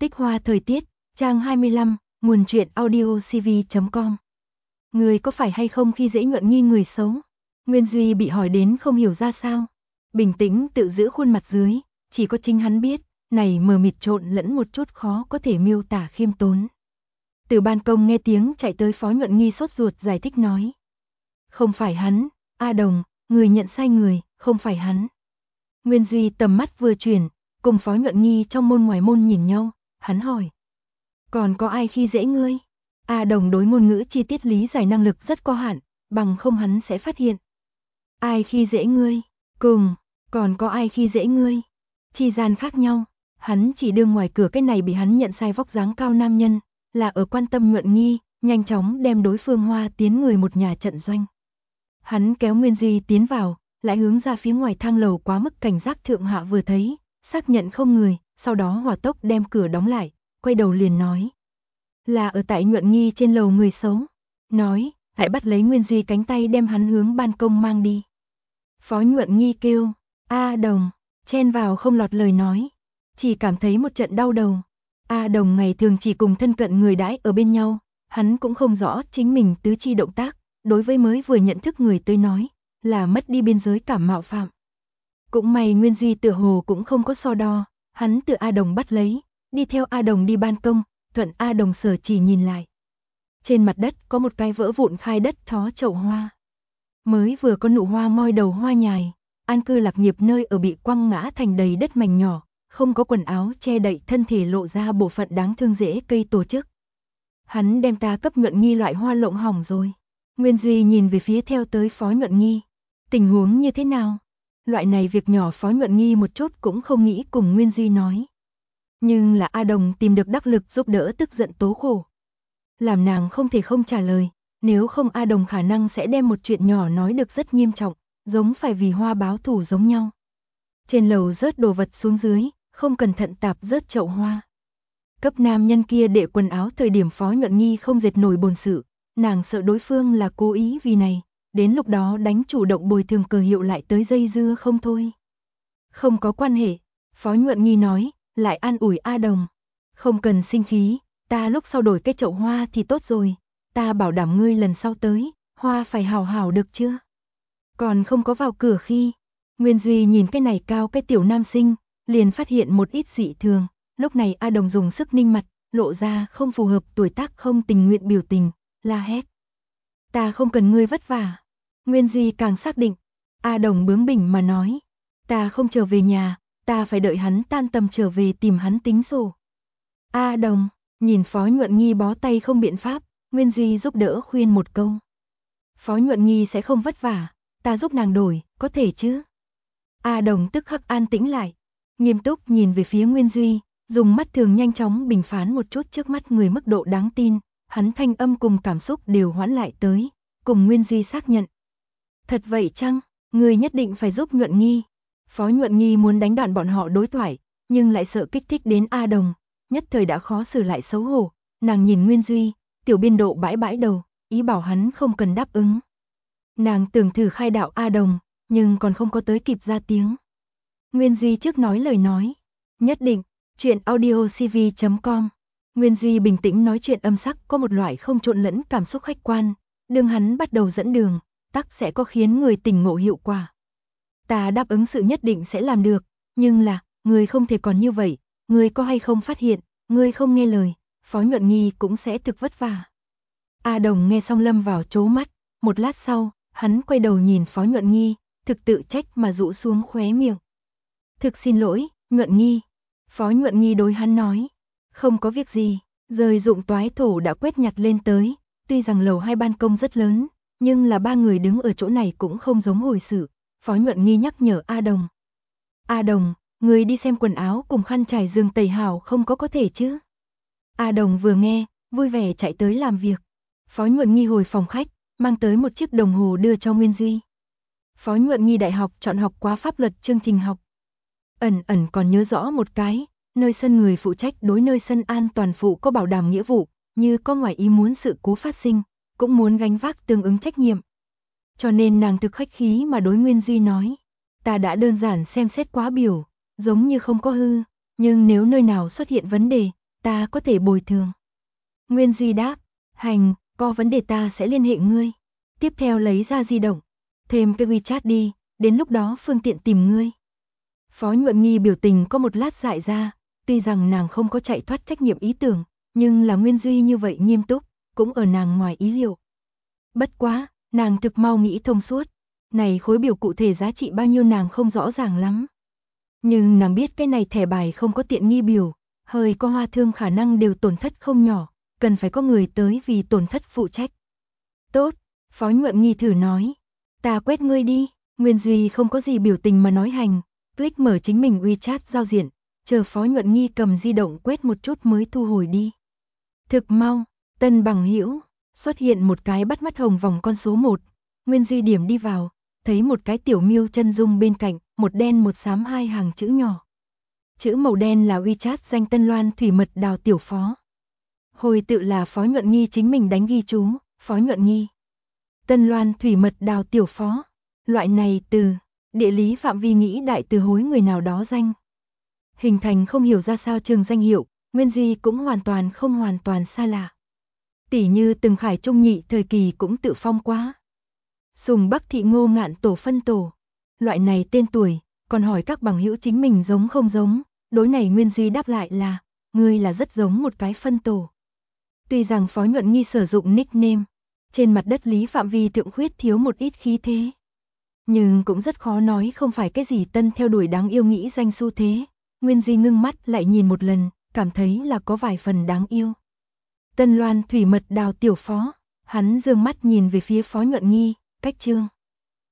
Tích hoa thời tiết, trang 25, nguồn truyện audio cv.com. Người có phải hay không khi dễ Nhuận Nghi người xấu? Nguyên Duy bị hỏi đến không hiểu ra sao. Bình tĩnh tự giữ khuôn mặt dưới, chỉ có chính hắn biết, này mờ mịt trộn lẫn một chút khó có thể miêu tả khiêm tốn. Từ ban công nghe tiếng chạy tới Phó Nhuận Nghi sốt ruột giải thích nói. Không phải hắn, A Đồng, người nhận sai người, không phải hắn. Nguyên Duy tầm mắt vừa chuyển, cùng Phó Nhuận Nghi trong môn ngoài môn nhìn nhau, hắn hỏi. Còn có ai khi dễ ngươi? A Đồng đối ngôn ngữ chi tiết lý giải năng lực rất có hạn, bằng không hắn sẽ phát hiện. Ai khi dễ ngươi? Còn có ai khi dễ ngươi? Chi gian khác nhau, hắn chỉ đưa ngoài cửa cái này bị hắn nhận sai vóc dáng cao nam nhân, là ở quan tâm Nhuận Nghi, nhanh chóng đem đối phương Hoa tiến người một nhà trận doanh. Hắn kéo Nguyên Duy tiến vào, lại hướng ra phía ngoài thang lầu quá mức cảnh giác thượng hạ vừa thấy, xác nhận không người, sau đó hỏa tốc đem cửa đóng lại, quay đầu liền nói. Là ở tại Nhuận Nghi trên lầu người xấu. Nói, lại bắt lấy Nguyên Duy cánh tay đem hắn hướng ban công mang đi. Phó Nhuận Nghi kêu, A Đồng, chen vào không lọt lời nói. Chỉ cảm thấy một trận đau đầu. A Đồng ngày thường chỉ cùng thân cận người đãi ở bên nhau, hắn cũng không rõ chính mình tứ chi động tác, đối với mới vừa nhận thức người tới nói, là mất đi biên giới cảm mạo phạm. Cũng may Nguyên Duy tựa hồ cũng không có so đo, hắn từ A Đồng bắt lấy, đi theo A Đồng đi ban công, thuận A Đồng sở chỉ nhìn lại. Trên mặt đất có một cái vỡ vụn khai đất thó chậu hoa. Mới vừa có nụ hoa moi đầu hoa nhài, an cư lạc nghiệp nơi ở bị quăng ngã thành đầy đất mảnh nhỏ, không có quần áo che đậy thân thể lộ ra bộ phận đáng thương rễ cây tổ chức. Hắn đem ta cấp Nhuận Nghi loại hoa lộng hỏng rồi. Nguyên Duy nhìn về phía theo tới Phó Nhuận Nghi. Tình huống như thế nào? Loại này việc nhỏ Phó Nhuận Nghi một chút cũng không nghĩ cùng Nguyên Duy nói. Nhưng là A Đồng tìm được đắc lực giúp đỡ tức giận tố khổ. Làm nàng không thể không trả lời, nếu không A Đồng khả năng sẽ đem một chuyện nhỏ nói được rất nghiêm trọng, giống phải vì hoa báo thủ giống nhau. Trên lầu rớt đồ vật xuống dưới, không cẩn thận tạp rớt chậu hoa. Cấp nam nhân kia để quần áo thời điểm Phó Nhuận Nghi không dệt nổi bồn sự, nàng sợ đối phương là cố ý vì này, đến lúc đó đánh chủ động bồi thường cờ hiệu lại tới dây dưa không thôi. Không có quan hệ, Phó Nhuận Nghi nói, lại an ủi A Đồng. Không cần sinh khí, ta lúc sau đổi cái chậu hoa thì tốt rồi, ta bảo đảm ngươi lần sau tới, hoa phải hào hào được chưa? Còn không có vào cửa khi, Nguyên Duy nhìn cái này cao cái tiểu nam sinh, liền phát hiện một ít dị thường, lúc này A Đồng dùng sức ninh mặt, lộ ra không phù hợp tuổi tác không tình nguyện biểu tình, la hét. Ta không cần ngươi vất vả. Nguyên Duy càng xác định, A Đồng bướng bỉnh mà nói, ta không trở về nhà, ta phải đợi hắn tan tầm trở về tìm hắn tính sổ. A Đồng, nhìn Phó Nhuận Nghi bó tay không biện pháp, Nguyên Duy giúp đỡ khuyên một câu. Phó Nhuận Nghi sẽ không vất vả, ta giúp nàng đổi, có thể chứ? A Đồng tức khắc an tĩnh lại, nghiêm túc nhìn về phía Nguyên Duy, dùng mắt thường nhanh chóng bình phán một chút trước mắt người mức độ đáng tin, hắn thanh âm cùng cảm xúc đều hoãn lại tới, cùng Nguyên Duy xác nhận. Thật vậy chăng, người nhất định phải giúp Nhuận Nghi. Phó Nhuận Nghi muốn đánh đoạn bọn họ đối thoại, nhưng lại sợ kích thích đến A Đồng, nhất thời đã khó xử lại xấu hổ, nàng nhìn Nguyên Duy, tiểu biên độ bãi bãi đầu, ý bảo hắn không cần đáp ứng. Nàng tưởng thử khai đạo A Đồng, nhưng còn không có tới kịp ra tiếng. Nguyên Duy trước nói lời nói, nhất định, chuyện audio cv.com. Nguyên Duy bình tĩnh nói chuyện âm sắc có một loại không trộn lẫn cảm xúc khách quan, đương hắn bắt đầu dẫn đường, tắc sẽ có khiến người tỉnh ngộ hiệu quả. Ta đáp ứng sự nhất định sẽ làm được, nhưng là, người không thể còn như vậy, người có hay không phát hiện, người không nghe lời, Phó Nhuận Nghi cũng sẽ thực vất vả. A Đồng nghe xong lâm vào trố mắt, một lát sau, hắn quay đầu nhìn Phó Nhuận Nghi, thực tự trách mà rũ xuống khóe miệng. Thực xin lỗi, Nhuận Nghi. Phó Nhuận Nghi đối hắn nói, không có việc gì, rời dụng toái thổ đã quét nhặt lên tới, tuy rằng lầu 2 ban công rất lớn, nhưng là 3 người đứng ở chỗ này cũng không giống hồi sự. Phó Nhuận Nghi nhắc nhở A Đồng. A Đồng, người đi xem quần áo cùng khăn trải giường tẩy hảo không có thể chứ? A Đồng vừa nghe, vui vẻ chạy tới làm việc. Phó Nhuận Nghi hồi phòng khách, mang tới một chiếc đồng hồ đưa cho Nguyên Duy. Phó Nhuận Nghi đại học chọn học quá pháp luật chương trình học. Ẩn còn nhớ rõ một cái, nơi sân người phụ trách đối nơi sân an toàn phụ có bảo đảm nghĩa vụ, như có ngoài ý muốn sự cố phát sinh, cũng muốn gánh vác tương ứng trách nhiệm. Cho nên nàng thực khách khí mà đối Nguyên Duy nói, ta đã đơn giản xem xét quá biểu, giống như không có hư, nhưng nếu nơi nào xuất hiện vấn đề, ta có thể bồi thường. Nguyên Duy đáp, hành, có vấn đề ta sẽ liên hệ ngươi. Tiếp theo lấy ra di động, thêm cái WeChat đi, đến lúc đó phương tiện tìm ngươi. Phó Nhuận Nghi biểu tình có một lát dại ra, tuy rằng nàng không có chạy thoát trách nhiệm ý tưởng, nhưng là Nguyên Duy như vậy nghiêm túc, cũng ở nàng ngoài ý liệu. Bất quá, nàng thực mau nghĩ thông suốt, này khối biểu cụ thể giá trị bao nhiêu nàng không rõ ràng lắm. Nhưng nàng biết cái này thẻ bài không có tiện nghi biểu, hơi có hoa thương khả năng đều tổn thất không nhỏ, cần phải có người tới vì tổn thất phụ trách. Tốt, Phó Nhuận Nghi thử nói, ta quét ngươi đi. Nguyên Duy không có gì biểu tình mà nói hành, click mở chính mình WeChat giao diện, chờ Phó Nhuận Nghi cầm di động quét một chút mới thu hồi đi. Thực mau, tân bằng hữu xuất hiện một cái bắt mắt hồng vòng con số 1, Nguyên Duy điểm đi vào, thấy một cái tiểu miêu chân dung bên cạnh, một đen một xám hai hàng chữ nhỏ. Chữ màu đen là WeChat danh Tân Loan Thủy Mật Đào tiểu phó. Hồi tự là Phó Nhuận Nghi chính mình đánh ghi chú, Phó Nhuận Nghi. Tân Loan Thủy Mật Đào tiểu phó. Loại này từ địa lý phạm vi nghĩ đại từ hối người nào đó danh. Hình thành không hiểu ra sao trường danh hiệu, Nguyên Duy cũng hoàn toàn xa lạ. Tỉ như từng Khải Trung Nhị thời kỳ cũng tự phong quá. Sùng Bắc Thị Ngô Ngạn Tổ phân tổ. Loại này tên tuổi, còn hỏi các bằng hữu chính mình giống không giống, đối này Nguyên Duy đáp lại là, ngươi là rất giống một cái phân tổ. Tuy rằng Phó Nhuận Nghi sử dụng nickname, trên mặt đất lý phạm vi thượng khuyết thiếu một ít khí thế. Nhưng cũng rất khó nói không phải cái gì tân theo đuổi đáng yêu nghĩ danh xu thế. Nguyên Duy ngưng mắt lại nhìn một lần, cảm thấy là có vài phần đáng yêu. Tân Loan Thủy Mật Đào tiểu phó, hắn dương mắt nhìn về phía Phó Nhuận Nghi, cách chương.